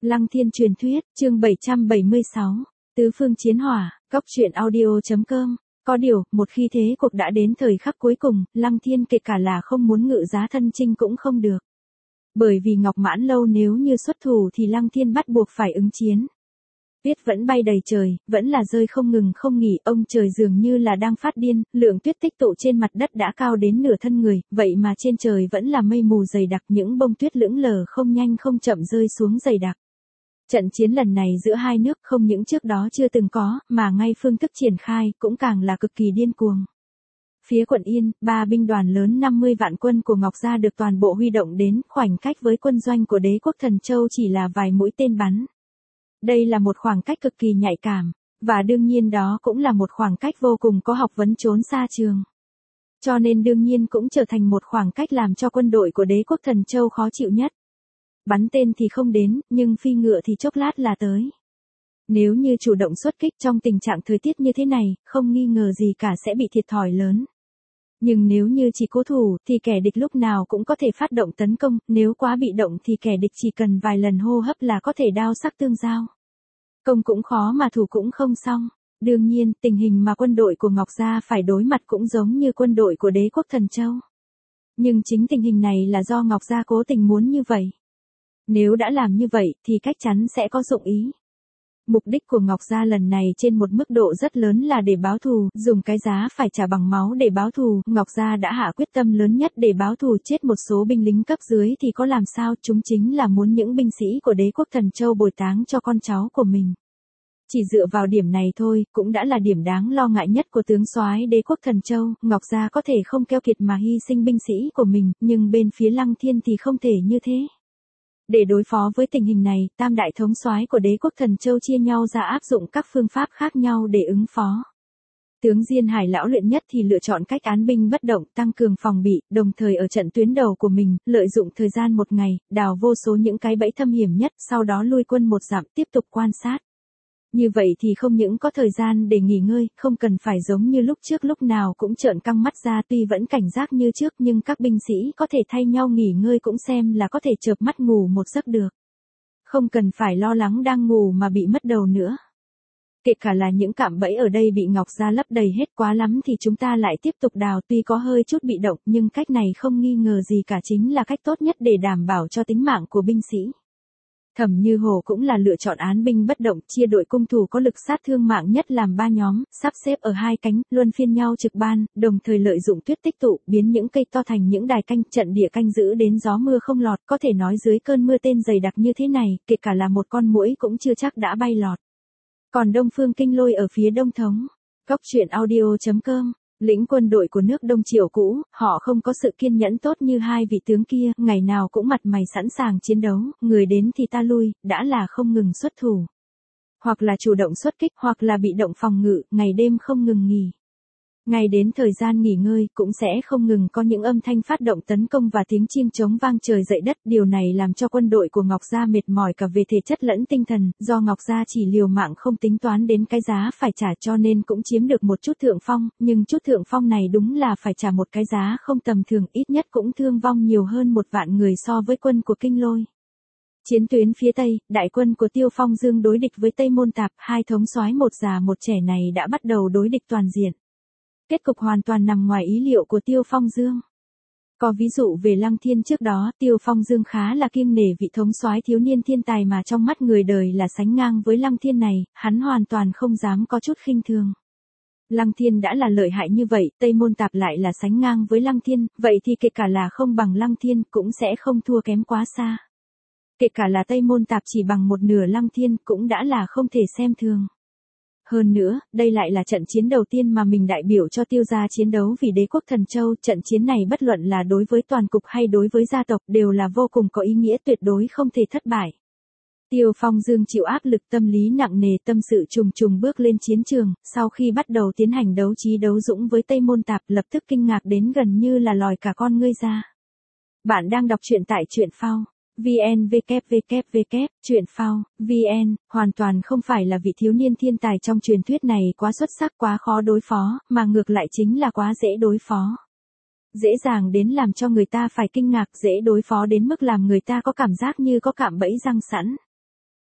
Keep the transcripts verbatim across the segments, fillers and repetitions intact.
Lăng Thiên truyền thuyết, chương bảy trăm bảy mươi sáu, Tứ phương chiến hỏa, cóc truyện audio.com. Có điều, một khi thế cuộc đã đến thời khắc cuối cùng, Lăng Thiên kể cả là không muốn ngự giá thân chinh cũng không được. Bởi vì Ngọc Mãn Lâu nếu như xuất thủ thì Lăng Thiên bắt buộc phải ứng chiến. Tuyết vẫn bay đầy trời, vẫn là rơi không ngừng không nghỉ, ông trời dường như là đang phát điên, lượng tuyết tích tụ trên mặt đất đã cao đến nửa thân người, vậy mà trên trời vẫn là mây mù dày đặc, những bông tuyết lững lờ không nhanh không chậm rơi xuống dày đặc. Trận chiến lần này giữa hai nước không những trước đó chưa từng có, mà ngay phương thức triển khai cũng càng là cực kỳ điên cuồng. Phía quận Yên, ba binh đoàn lớn năm mươi vạn quân của Ngọc Gia được toàn bộ huy động đến, khoảnh cách với quân doanh của đế quốc Thần Châu chỉ là vài mũi tên bắn. Đây là một khoảng cách cực kỳ nhạy cảm, và đương nhiên đó cũng là một khoảng cách vô cùng có học vấn trốn xa trường. Cho nên đương nhiên cũng trở thành một khoảng cách làm cho quân đội của đế quốc Thần Châu khó chịu nhất. Bắn tên thì không đến, nhưng phi ngựa thì chốc lát là tới. Nếu như chủ động xuất kích trong tình trạng thời tiết như thế này, không nghi ngờ gì cả sẽ bị thiệt thòi lớn. Nhưng nếu như chỉ cố thủ, thì kẻ địch lúc nào cũng có thể phát động tấn công, nếu quá bị động thì kẻ địch chỉ cần vài lần hô hấp là có thể đao sắc tương giao. Công cũng khó mà thủ cũng không xong. Đương nhiên, tình hình mà quân đội của Ngọc Gia phải đối mặt cũng giống như quân đội của đế quốc Thần Châu. Nhưng chính tình hình này là do Ngọc Gia cố tình muốn như vậy. Nếu đã làm như vậy, thì chắc chắn sẽ có dụng ý. Mục đích của Ngọc Gia lần này trên một mức độ rất lớn là để báo thù, dùng cái giá phải trả bằng máu để báo thù. Ngọc Gia đã hạ quyết tâm lớn nhất để báo thù, chết một số binh lính cấp dưới thì có làm sao, chúng chính là muốn những binh sĩ của đế quốc Thần Châu bồi táng cho con cháu của mình. Chỉ dựa vào điểm này thôi, cũng đã là điểm đáng lo ngại nhất của tướng soái đế quốc Thần Châu. Ngọc Gia có thể không keo kiệt mà hy sinh binh sĩ của mình, nhưng bên phía Lăng Thiên thì không thể như thế. Để đối phó với tình hình này, tam đại thống soái của đế quốc Thần Châu chia nhau ra áp dụng các phương pháp khác nhau để ứng phó. Tướng Diên Hải lão luyện nhất thì lựa chọn cách án binh bất động, tăng cường phòng bị, đồng thời ở trận tuyến đầu của mình, lợi dụng thời gian một ngày, đào vô số những cái bẫy thâm hiểm nhất, sau đó lui quân một dặm tiếp tục quan sát. Như vậy thì không những có thời gian để nghỉ ngơi, không cần phải giống như lúc trước lúc nào cũng trợn căng mắt ra, tuy vẫn cảnh giác như trước nhưng các binh sĩ có thể thay nhau nghỉ ngơi cũng xem là có thể chợp mắt ngủ một giấc được. Không cần phải lo lắng đang ngủ mà bị mất đầu nữa. Kể cả là những cạm bẫy ở đây bị Ngọc Gia lấp đầy hết quá lắm thì chúng ta lại tiếp tục đào, tuy có hơi chút bị động nhưng cách này không nghi ngờ gì cả chính là cách tốt nhất để đảm bảo cho tính mạng của binh sĩ. Thẩm Như Hồ cũng là lựa chọn án binh bất động, chia đội cung thủ có lực sát thương mạng nhất làm ba nhóm, sắp xếp ở hai cánh, luân phiên nhau trực ban, đồng thời lợi dụng tuyết tích tụ, biến những cây to thành những đài canh, trận địa canh giữ đến gió mưa không lọt, có thể nói dưới cơn mưa tên dày đặc như thế này, kể cả là một con muỗi cũng chưa chắc đã bay lọt. Còn Đông Phương Kinh Lôi ở phía đông thống, cóc truyện audio.com. Lĩnh quân đội của nước Đông Triệu cũ, họ không có sự kiên nhẫn tốt như hai vị tướng kia, ngày nào cũng mặt mày sẵn sàng chiến đấu, người đến thì ta lui, đã là không ngừng xuất thủ. Hoặc là chủ động xuất kích, hoặc là bị động phòng ngự, ngày đêm không ngừng nghỉ. Ngay đến thời gian nghỉ ngơi, cũng sẽ không ngừng có những âm thanh phát động tấn công và tiếng chiêng trống vang trời dậy đất. Điều này làm cho quân đội của Ngọc Gia mệt mỏi cả về thể chất lẫn tinh thần, do Ngọc Gia chỉ liều mạng không tính toán đến cái giá phải trả cho nên cũng chiếm được một chút thượng phong, nhưng chút thượng phong này đúng là phải trả một cái giá không tầm thường, ít nhất cũng thương vong nhiều hơn một vạn người so với quân của Kinh Lôi. Chiến tuyến phía Tây, đại quân của Tiêu Phong Dương đối địch với Tây Môn Tạp, hai thống soái một già một trẻ này đã bắt đầu đối địch toàn diện. Kết cục hoàn toàn nằm ngoài ý liệu của Tiêu Phong Dương. Có ví dụ về Lăng Thiên trước đó, Tiêu Phong Dương khá là kiêng nể vị thống soái thiếu niên thiên tài mà trong mắt người đời là sánh ngang với Lăng Thiên này, hắn hoàn toàn không dám có chút khinh thường. Lăng Thiên đã là lợi hại như vậy, Tây Môn Tạp lại là sánh ngang với Lăng Thiên, vậy thì kể cả là không bằng Lăng Thiên cũng sẽ không thua kém quá xa. Kể cả là Tây Môn Tạp chỉ bằng một nửa Lăng Thiên cũng đã là không thể xem thường. Hơn nữa, đây lại là trận chiến đầu tiên mà mình đại biểu cho Tiêu gia chiến đấu vì đế quốc Thần Châu, trận chiến này bất luận là đối với toàn cục hay đối với gia tộc đều là vô cùng có ý nghĩa, tuyệt đối không thể thất bại. Tiêu Phong Dương chịu áp lực tâm lý nặng nề, tâm sự trùng trùng bước lên chiến trường, sau khi bắt đầu tiến hành đấu trí đấu dũng với Tây Môn Tạp lập tức kinh ngạc đến gần như là lòi cả con ngươi ra. Bạn đang đọc truyện tại truyện phao. vn vê kép vê kép vê kép, truyện phao, vn, hoàn toàn không phải là vị thiếu niên thiên tài trong truyền thuyết này quá xuất sắc quá khó đối phó, mà ngược lại chính là quá dễ đối phó. Dễ dàng đến làm cho người ta phải kinh ngạc, dễ đối phó đến mức làm người ta có cảm giác như có cạm bẫy răng sẵn.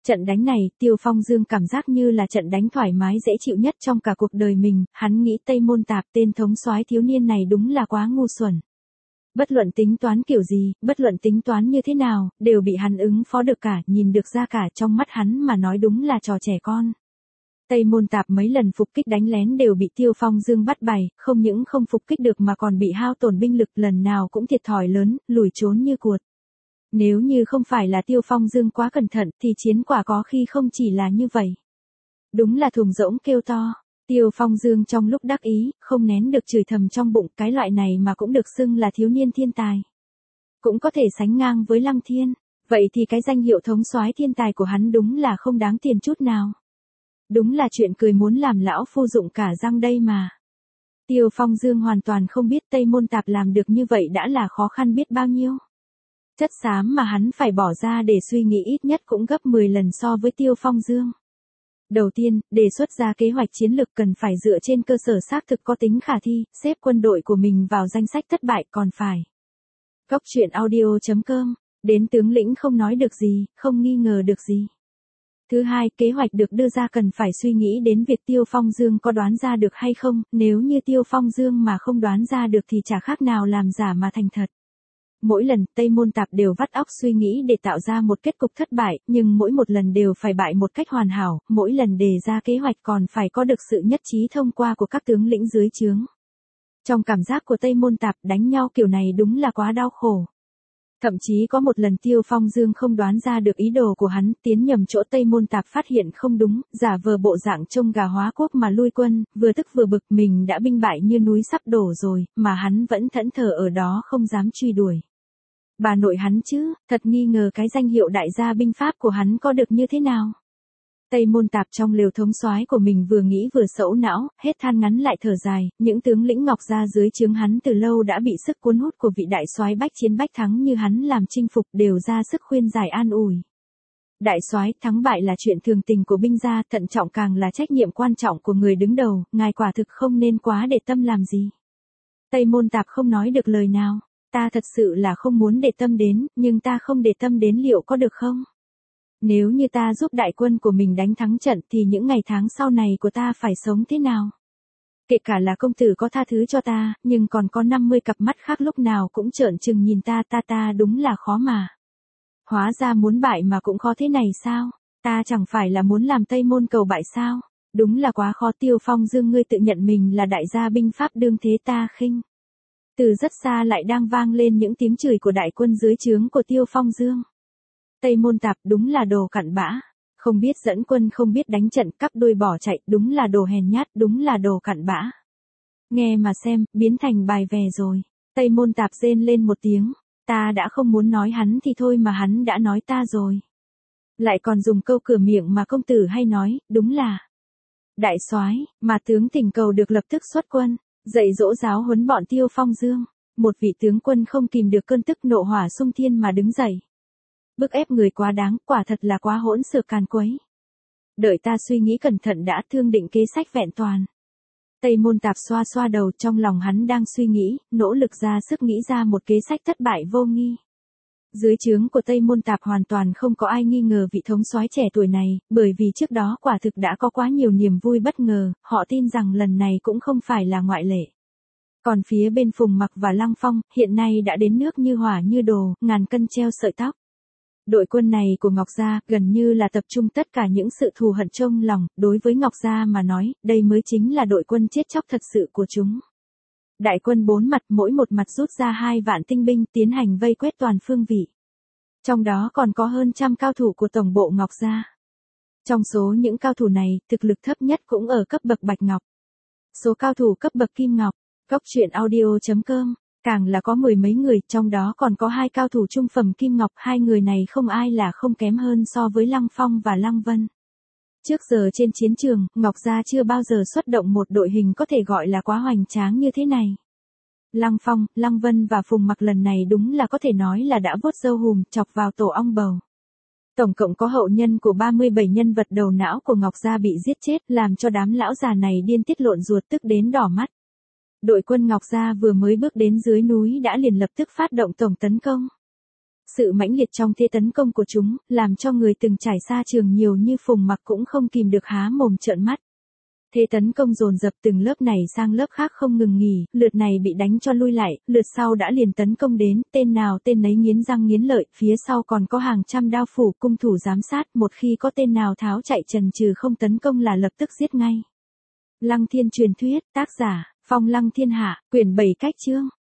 Trận đánh này, Tiêu Phong Dương cảm giác như là trận đánh thoải mái dễ chịu nhất trong cả cuộc đời mình, hắn nghĩ Tây Môn Tạp tên thống soái thiếu niên này đúng là quá ngu xuẩn. Bất luận tính toán kiểu gì, bất luận tính toán như thế nào, đều bị hắn ứng phó được cả, nhìn được ra cả, trong mắt hắn mà nói đúng là trò trẻ con. Tây Môn Tạp mấy lần phục kích đánh lén đều bị Tiêu Phong Dương bắt bày, không những không phục kích được mà còn bị hao tổn binh lực, lần nào cũng thiệt thòi lớn, lùi trốn như cuột. Nếu như không phải là Tiêu Phong Dương quá cẩn thận thì chiến quả có khi không chỉ là như vậy. Đúng là thùng rỗng kêu to. Tiêu Phong Dương trong lúc đắc ý, không nén được chửi thầm trong bụng, cái loại này mà cũng được xưng là thiếu niên thiên tài. Cũng có thể sánh ngang với Lăng Thiên, vậy thì cái danh hiệu thống soái thiên tài của hắn đúng là không đáng tiền chút nào. Đúng là chuyện cười muốn làm lão phu dụng cả răng đây mà. Tiêu Phong Dương hoàn toàn không biết Tây Môn Tạp làm được như vậy đã là khó khăn biết bao nhiêu. Chất xám mà hắn phải bỏ ra để suy nghĩ ít nhất cũng gấp mười lần so với Tiêu Phong Dương. Đầu tiên, đề xuất ra kế hoạch chiến lược cần phải dựa trên cơ sở xác thực có tính khả thi, xếp quân đội của mình vào danh sách thất bại còn phải. Góc truyện audio chấm com, đến tướng lĩnh không nói được gì, không nghi ngờ được gì. Thứ hai, kế hoạch được đưa ra cần phải suy nghĩ đến việc Tiêu Phong Dương có đoán ra được hay không, nếu như Tiêu Phong Dương mà không đoán ra được thì chả khác nào làm giả mà thành thật. Mỗi lần Tây Môn Tạp đều vắt óc suy nghĩ để tạo ra một kết cục thất bại, nhưng mỗi một lần đều phải bại một cách hoàn hảo, mỗi lần đề ra kế hoạch còn phải có được sự nhất trí thông qua của các tướng lĩnh dưới trướng. Trong cảm giác của Tây Môn Tạp, đánh nhau kiểu này đúng là quá đau khổ. Thậm chí có một lần Tiêu Phong Dương không đoán ra được ý đồ của hắn, tiến nhầm chỗ Tây Môn Tạp phát hiện không đúng, giả vờ bộ dạng trông gà hóa quốc mà lui quân, vừa tức vừa bực, mình đã binh bại như núi sắp đổ rồi, mà hắn vẫn thẫn thờ ở đó không dám truy đuổi. Bà nội hắn chứ, thật nghi ngờ cái danh hiệu đại gia binh pháp của hắn có được như thế nào. Tây Môn Tạp trong lều thống soái của mình vừa nghĩ vừa sẫu não, hết than ngắn lại thở dài, những tướng lĩnh Ngọc gia dưới trướng hắn từ lâu đã bị sức cuốn hút của vị đại soái bách chiến bách thắng như hắn làm chinh phục, đều ra sức khuyên giải an ủi. Đại soái, thắng bại là chuyện thường tình của binh gia, thận trọng càng là trách nhiệm quan trọng của người đứng đầu, ngài quả thực không nên quá để tâm làm gì. Tây Môn Tạp không nói được lời nào. Ta thật sự là không muốn để tâm đến, nhưng ta không để tâm đến liệu có được không? Nếu như ta giúp đại quân của mình đánh thắng trận thì những ngày tháng sau này của ta phải sống thế nào? Kể cả là công tử có tha thứ cho ta, nhưng còn có năm mươi cặp mắt khác lúc nào cũng trợn trừng nhìn ta ta ta đúng là khó mà. Hóa ra muốn bại mà cũng khó thế này sao? Ta chẳng phải là muốn làm Tây Môn cầu bại sao? Đúng là quá khó. Tiêu Phong Dương ngươi tự nhận mình là đại gia binh pháp đương thế ta khinh. Từ rất xa lại đang vang lên những tiếng chửi của đại quân dưới trướng của Tiêu Phong Dương. Tây Môn Tạp đúng là đồ cặn bã, không biết dẫn quân không biết đánh trận cắp đuôi bỏ chạy, đúng là đồ hèn nhát, đúng là đồ cặn bã. Nghe mà xem, biến thành bài vè rồi. Tây Môn Tạp rên lên một tiếng, ta đã không muốn nói hắn thì thôi mà hắn đã nói ta rồi. Lại còn dùng câu cửa miệng mà công tử hay nói, đúng là đại soái, mà tướng tình cầu được lập tức xuất quân. Dạy dỗ giáo huấn bọn Tiêu Phong Dương, một vị tướng quân không kìm được cơn tức nộ hỏa xung thiên mà đứng dậy. Bức ép người quá đáng, quả thật là quá hỗn xược càn quấy. Đợi ta suy nghĩ cẩn thận đã, thương định kế sách vẹn toàn. Tây Môn Tạp xoa xoa đầu, trong lòng hắn đang suy nghĩ, nỗ lực ra sức nghĩ ra một kế sách thất bại vô nghi. Dưới trướng của Tây Môn Tạp hoàn toàn không có ai nghi ngờ vị thống soái trẻ tuổi này, bởi vì trước đó quả thực đã có quá nhiều niềm vui bất ngờ, họ tin rằng lần này cũng không phải là ngoại lệ. Còn phía bên Phùng Mặc và Lăng Phong, hiện nay đã đến nước như hỏa như đồ, ngàn cân treo sợi tóc. Đội quân này của Ngọc Gia gần như là tập trung tất cả những sự thù hận trong lòng, đối với Ngọc Gia mà nói, đây mới chính là đội quân chết chóc thật sự của chúng. Đại quân bốn mặt, mỗi một mặt rút ra hai vạn tinh binh tiến hành vây quét toàn phương vị. Trong đó còn có hơn trăm cao thủ của tổng bộ Ngọc Gia. Trong số những cao thủ này, thực lực thấp nhất cũng ở cấp bậc Bạch Ngọc. Số cao thủ cấp bậc Kim Ngọc, góc truyện audio chấm com, càng là có mười mấy người, trong đó còn có hai cao thủ trung phẩm Kim Ngọc, hai người này không ai là không kém hơn so với Lăng Phong và Lăng Vân. Trước giờ trên chiến trường, Ngọc Gia chưa bao giờ xuất động một đội hình có thể gọi là quá hoành tráng như thế này. Lăng Phong, Lăng Vân và Phùng Mặc lần này đúng là có thể nói là đã vuốt râu hùm, chọc vào tổ ong bầu. Tổng cộng có hậu nhân của ba mươi bảy nhân vật đầu não của Ngọc Gia bị giết chết, làm cho đám lão già này điên tiết lộn ruột tức đến đỏ mắt. Đội quân Ngọc Gia vừa mới bước đến dưới núi đã liền lập tức phát động tổng tấn công. Sự mãnh liệt trong thế tấn công của chúng, làm cho người từng trải xa trường nhiều như Phùng Mặc cũng không kìm được há mồm trợn mắt. Thế tấn công dồn dập từng lớp này sang lớp khác không ngừng nghỉ, lượt này bị đánh cho lui lại, lượt sau đã liền tấn công đến, tên nào tên nấy nghiến răng nghiến lợi, phía sau còn có hàng trăm đao phủ cung thủ giám sát, một khi có tên nào tháo chạy trần trừ không tấn công là lập tức giết ngay. Lăng Thiên truyền thuyết, tác giả, Phong Lăng Thiên Hạ, quyển bảy cách chương.